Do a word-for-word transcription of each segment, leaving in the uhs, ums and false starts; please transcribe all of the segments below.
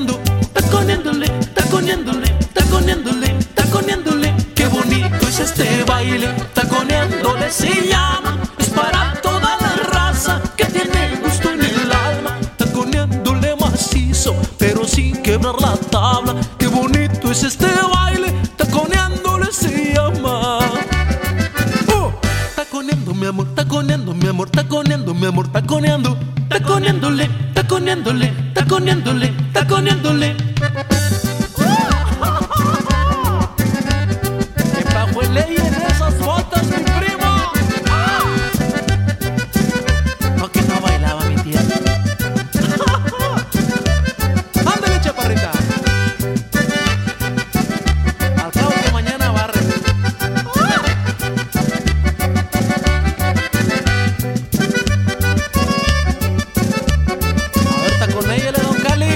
taconeando, taconeándole, taconeándole, taconeándole, taconeándole. Qué bonito es este baile, taconeándole se llama. Es para toda la raza que tiene gusto en el alma. Taconeándole macizo, pero sin quebrar la tabla. Qué bonito es este baile, taconeándole se llama. Oh, taconeando mi amor, taconeando mi amor, taconeando mi amor, taconeando, taconeándole, taconeándole, taconeándole, taconeándole. ¡Qué pajueley en esas botas, mi primo! No, que no bailaba mi tía. ¡Ándale, chaparrita! Al cabo que mañana barre. A ver, taconéyale, don Cali.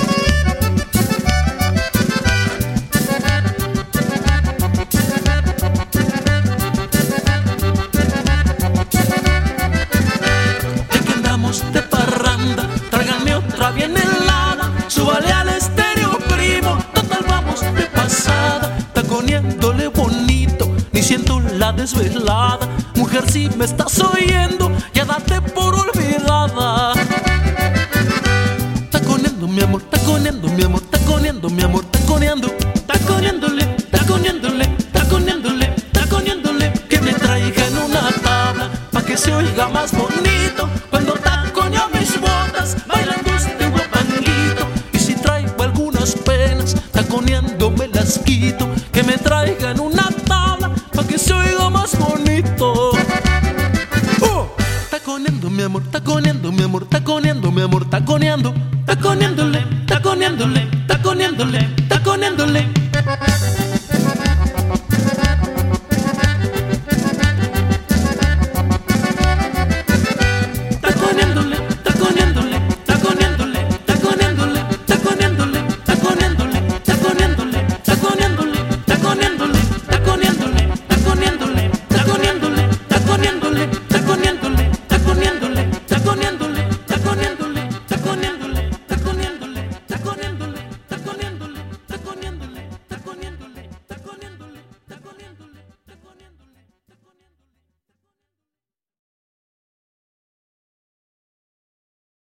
De parranda, tráiganme otra bien helada. Súbale al estéreo, primo, total vamos de pasada. Taconeándole bonito, ni siento la desvelada. Mujer, si me estás oyendo, ya date por olvidada. Taconeando mi amor, taconeando mi amor, taconeando mi amor, taconeando, taconeándole, taconeándole, taconeándole, taconeándole. Que me traigan una tabla pa' que se oiga más bonito cuando taconeo mis botas, bailando este guapanguito. Y si traigo algunas penas, taconeando me las quito. Que me traigan una tabla pa' que se oiga más bonito. Oh, taconeando mi amor, taconeando mi amor, taconeando mi amor, taconeando, taconeándole, taconeándole, taconeándole.